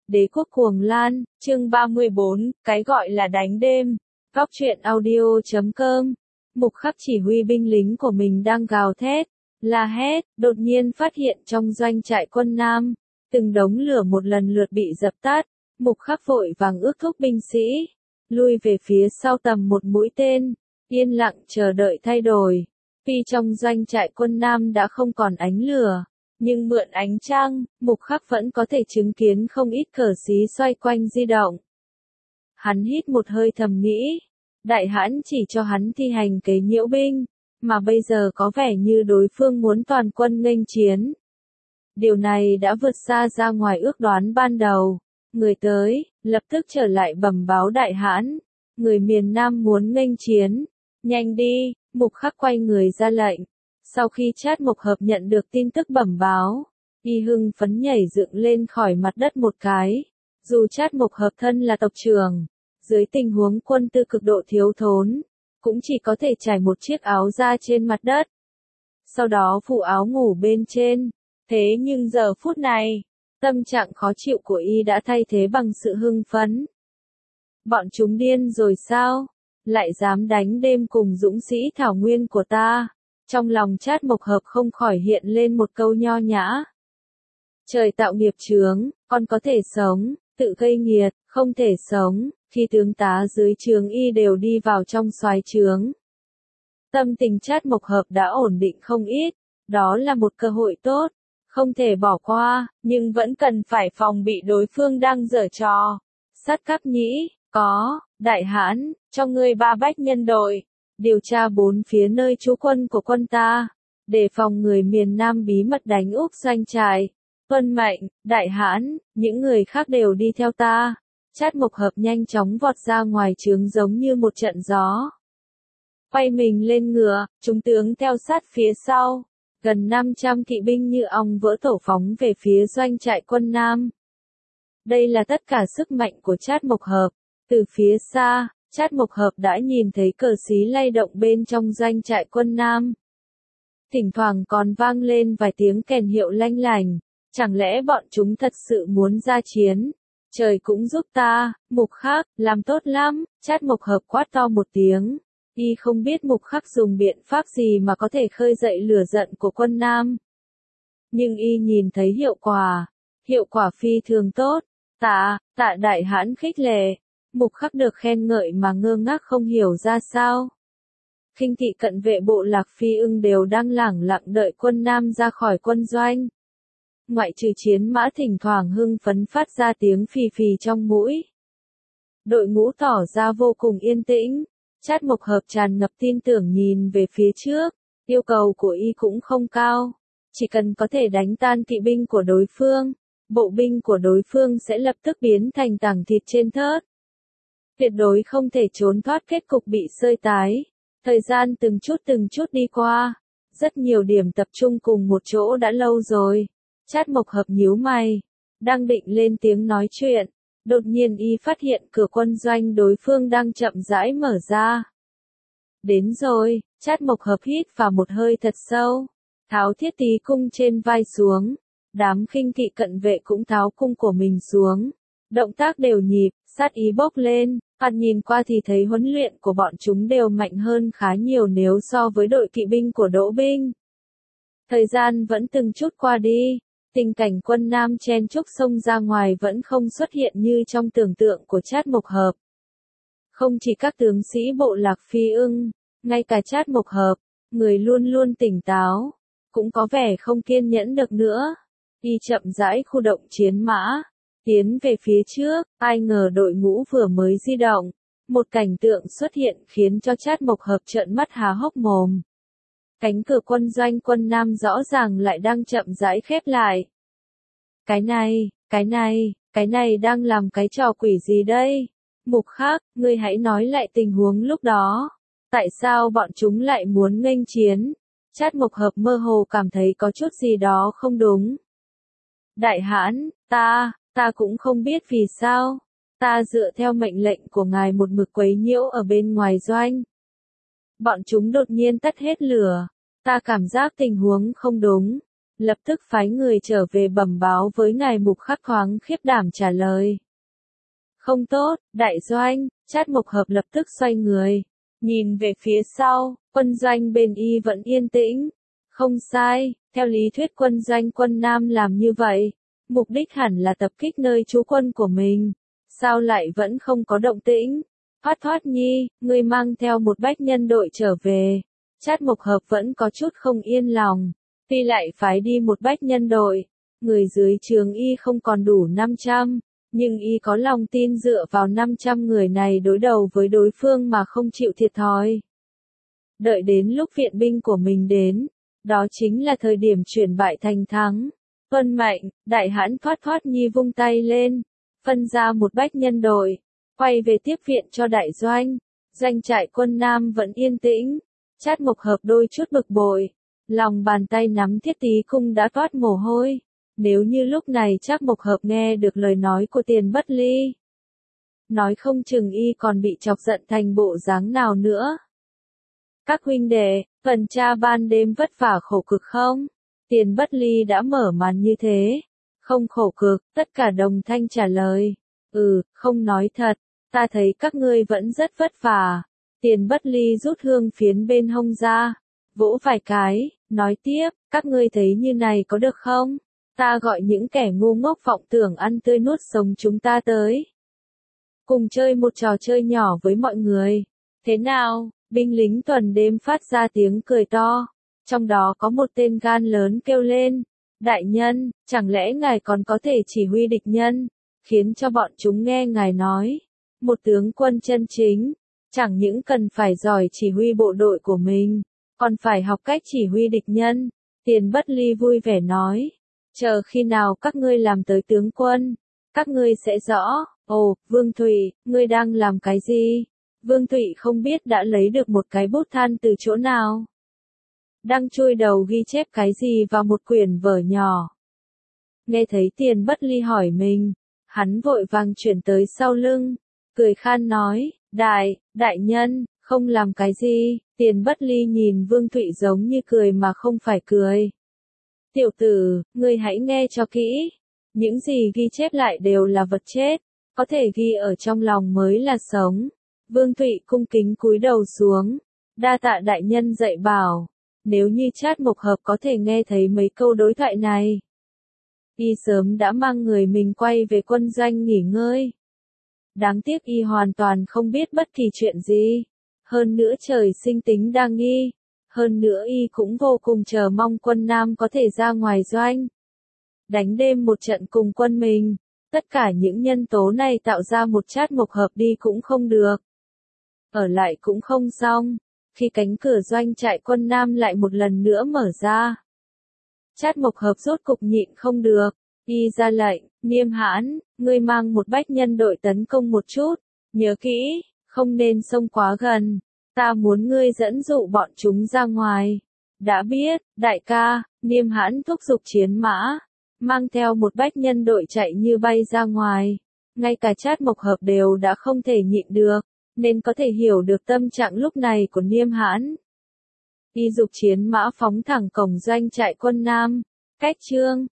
Đế quốc cuồng lan, chương 34, cái gọi là đánh đêm. Góc truyện audio.com. Mục Khắc chỉ huy binh lính của mình đang gào thét, la hét, đột nhiên phát hiện trong doanh trại quân Nam, từng đống lửa một lần lượt bị dập tắt. Mục Khắc vội vàng ước thúc binh sĩ, lui về phía sau tầm một mũi tên, yên lặng chờ đợi thay đổi. Tuy trong doanh trại quân Nam đã không còn ánh lửa, nhưng mượn ánh trăng, Mục Khắc vẫn có thể chứng kiến không ít cờ xí xoay quanh di động. Hắn hít một hơi thầm nghĩ, Đại Hãn chỉ cho hắn thi hành kế nhiễu binh, mà bây giờ có vẻ như đối phương muốn toàn quân nghênh chiến. Điều này đã vượt xa ra ngoài ước đoán ban đầu. Người tới, lập tức trở lại bẩm báo Đại Hãn, người miền Nam muốn nghênh chiến, nhanh đi. Mục Khắc quay người ra lệnh. Sau khi Trát Mộc Hợp nhận được tin tức bẩm báo, y hưng phấn nhảy dựng lên khỏi mặt đất một cái. Dù Trát Mộc Hợp thân là tộc trưởng, dưới tình huống quân tư cực độ thiếu thốn, cũng chỉ có thể trải một chiếc áo ra trên mặt đất. Sau đó phủ áo ngủ bên trên. Thế nhưng giờ phút này, tâm trạng khó chịu của y đã thay thế bằng sự hưng phấn. Bọn chúng điên rồi sao? Lại dám đánh đêm cùng dũng sĩ thảo nguyên của ta. Trong lòng Trát Mộc Hợp không khỏi hiện lên một câu nho nhã. Trời tạo nghiệp chướng, con có thể sống, tự gây nghiệt, không thể sống, khi tướng tá dưới trướng y đều đi vào trong soái trướng. Tâm tình Trát Mộc Hợp đã ổn định không ít, đó là một cơ hội tốt, không thể bỏ qua, nhưng vẫn cần phải phòng bị đối phương đang giở trò. Sát Cáp Nhĩ, có, Đại Hãn, cho ngươi 3 bách nhân đội, điều tra 4 phía nơi trú quân của quân ta, để phòng người miền Nam bí mật đánh úp doanh trại. Tuân mệnh, Đại Hãn, những người khác đều đi theo ta. Trát Mộc Hợp nhanh chóng vọt ra ngoài trướng giống như một trận gió. Quay mình lên ngựa, chúng tướng theo sát phía sau. Gần 500 kỵ binh như ong vỡ tổ phóng về phía doanh trại quân Nam. Đây là tất cả sức mạnh của Trát Mộc Hợp. Từ phía xa, Trát Mộc Hợp đã nhìn thấy cờ xí lay động bên trong doanh trại quân Nam. Thỉnh thoảng còn vang lên vài tiếng kèn hiệu lanh lành. Chẳng lẽ bọn chúng thật sự muốn ra chiến? Trời cũng giúp ta, Mục Khắc, làm tốt lắm. Trát Mộc Hợp quát to một tiếng. Y không biết Mục Khắc dùng biện pháp gì mà có thể khơi dậy lửa giận của quân Nam. Nhưng y nhìn thấy hiệu quả phi thường tốt. Tạ Đại Hãn khích lệ. Mục Khắc được khen ngợi mà ngơ ngác không hiểu ra sao. Khinh thị cận vệ bộ Lạc Phi Ưng đều đang lẳng lặng đợi quân Nam ra khỏi quân doanh. Ngoại trừ chiến mã thỉnh thoảng hưng phấn phát ra tiếng phì phì trong mũi. Đội ngũ tỏ ra vô cùng yên tĩnh. Trát Mộc Hợp tràn ngập tin tưởng nhìn về phía trước. Yêu cầu của y cũng không cao. Chỉ cần có thể đánh tan kỵ binh của đối phương, bộ binh của đối phương sẽ lập tức biến thành tảng thịt trên thớt. Tuyệt đối không thể trốn thoát kết cục bị sơi tái. Thời gian từng chút đi qua. Rất nhiều điểm tập trung cùng một chỗ đã lâu rồi. Trát Mộc Hợp nhíu mày. Đang định lên tiếng nói chuyện. Đột nhiên y phát hiện cửa quân doanh đối phương đang chậm rãi mở ra. Đến rồi, Trát Mộc Hợp hít vào một hơi thật sâu. Tháo thiết tí cung trên vai xuống. Đám khinh kỵ cận vệ cũng tháo cung của mình xuống. Động tác đều nhịp, sát ý bốc lên. Hắn nhìn qua thì thấy huấn luyện của bọn chúng đều mạnh hơn khá nhiều nếu so với đội kỵ binh của Đỗ binh. Thời gian vẫn từng chút qua đi. Tình cảnh quân Nam chen chúc xông ra ngoài vẫn không xuất hiện như trong tưởng tượng của Trát Mộc Hợp. Không chỉ các tướng sĩ bộ Lạc Phi Ưng, ngay cả Trát Mộc Hợp, người luôn luôn tỉnh táo, cũng có vẻ không kiên nhẫn được nữa. Y chậm rãi khu động chiến mã, tiến về phía trước. Ai ngờ đội ngũ vừa mới di động, một cảnh tượng xuất hiện khiến cho Trát Mộc Hợp trợn mắt há hốc mồm. Cánh cửa quân doanh quân Nam rõ ràng lại đang chậm rãi khép lại. Cái này đang làm cái trò quỷ gì đây? Mục Khắc, ngươi hãy nói lại tình huống lúc đó. Tại sao bọn chúng lại muốn nghênh chiến? Trát Mộc Hợp mơ hồ cảm thấy có chút gì đó không đúng. Đại Hãn, ta cũng không biết vì sao. Ta dựa theo mệnh lệnh của ngài một mực quấy nhiễu ở bên ngoài doanh. Bọn chúng đột nhiên tắt hết lửa. Ta cảm giác tình huống không đúng. lập tức phái người trở về bẩm báo với ngài Mục Khắc Thoáng khiếp đảm trả lời. Không tốt, đại doanh, Trát Mộc Hợp lập tức xoay người, nhìn về phía sau, quân doanh bên y vẫn yên tĩnh. Không sai, theo lý thuyết quân doanh quân Nam làm như vậy, mục đích hẳn là tập kích nơi trú quân của mình. Sao lại vẫn không có động tĩnh? Thoát Thoát Nhi, ngươi mang theo một bách nhân đội trở về. Trát Mộc Hợp vẫn có chút không yên lòng. Tuy lại phái đi một bách nhân đội, người dưới trướng y không còn đủ 500, nhưng y có lòng tin dựa vào 500 người này đối đầu với đối phương mà không chịu thiệt thòi. Đợi đến lúc viện binh của mình đến, đó chính là thời điểm chuyển bại thành thắng. Tuân mệnh, đại hãn Thoát Thoát Nhi vung tay lên, phân ra một bách nhân đội, quay về tiếp viện cho đại doanh. Doanh trại quân Nam vẫn yên tĩnh. Trát Mộc Hợp đôi chút bực bội, lòng bàn tay nắm thiết tí cung đã toát mồ hôi. Nếu như lúc này Trát Mộc Hợp nghe được lời nói của Tiền Bất Ly, nói không chừng y còn bị chọc giận thành bộ dáng nào nữa. Các huynh đệ, tuần tra ban đêm vất vả khổ cực không? Tiền Bất Ly đã mở màn như thế. Không khổ cực, tất cả đồng thanh trả lời. Không nói thật, ta thấy các ngươi vẫn rất vất vả. Tiền Bất Ly rút hương phiến bên hông ra, vỗ vài cái, nói tiếp, các ngươi thấy như này có được không? Ta gọi những kẻ ngu ngốc vọng tưởng ăn tươi nuốt sống chúng ta tới. Cùng chơi một trò chơi nhỏ với mọi người. Thế nào? Binh lính tuần đêm phát ra tiếng cười to. Trong đó có một tên gan lớn kêu lên. Đại nhân, chẳng lẽ ngài còn có thể chỉ huy địch nhân, khiến cho bọn chúng nghe ngài nói. Một tướng quân chân chính, chẳng những cần phải giỏi chỉ huy bộ đội của mình, còn phải học cách chỉ huy địch nhân. Tiền Bất Ly vui vẻ nói. Chờ khi nào các ngươi làm tới tướng quân, các ngươi sẽ rõ. Ồ, Vương Thụy, ngươi đang làm cái gì? Vương Thụy không biết đã lấy được một cái bút than từ chỗ nào. Đang chui đầu ghi chép cái gì vào một quyển vở nhỏ. Nghe thấy Tiền Bất Ly hỏi mình, hắn vội vàng chuyển tới sau lưng, cười khan nói, đại nhân, không làm cái gì. Tiền Bất Ly nhìn Vương Thụy giống như cười mà không phải cười. Tiểu tử, ngươi hãy nghe cho kỹ. Những gì ghi chép lại đều là vật chết, có thể ghi ở trong lòng mới là sống. Vương Thụy cung kính cúi đầu xuống, đa tạ đại nhân dạy bảo. Nếu như Trát Mộc Hợp có thể nghe thấy mấy câu đối thoại này, y sớm đã mang người mình quay về quân doanh nghỉ ngơi. Đáng tiếc y hoàn toàn không biết bất kỳ chuyện gì. Hơn nữa trời sinh tính đa nghi. Hơn nữa y cũng vô cùng chờ mong quân Nam có thể ra ngoài doanh, đánh đêm một trận cùng quân mình. Tất cả những nhân tố này tạo ra một Trát Mộc Hợp đi cũng không được, ở lại cũng không xong. Khi cánh cửa doanh trại quân Nam lại một lần nữa mở ra, Trát Mộc Hợp rốt cục nhịn không được, y ra lệnh, Niêm Hãn, ngươi mang một bách nhân đội tấn công một chút, nhớ kỹ, không nên xông quá gần, ta muốn ngươi dẫn dụ bọn chúng ra ngoài. Đã biết, đại ca. Niêm Hãn thúc giục chiến mã, mang theo một bách nhân đội chạy như bay ra ngoài. Ngay cả Trát Mộc Hợp đều đã không thể nhịn được, nên có thể hiểu được tâm trạng lúc này của Niêm Hãn. Y dục chiến mã phóng thẳng cổng doanh trại quân Nam. Cách chương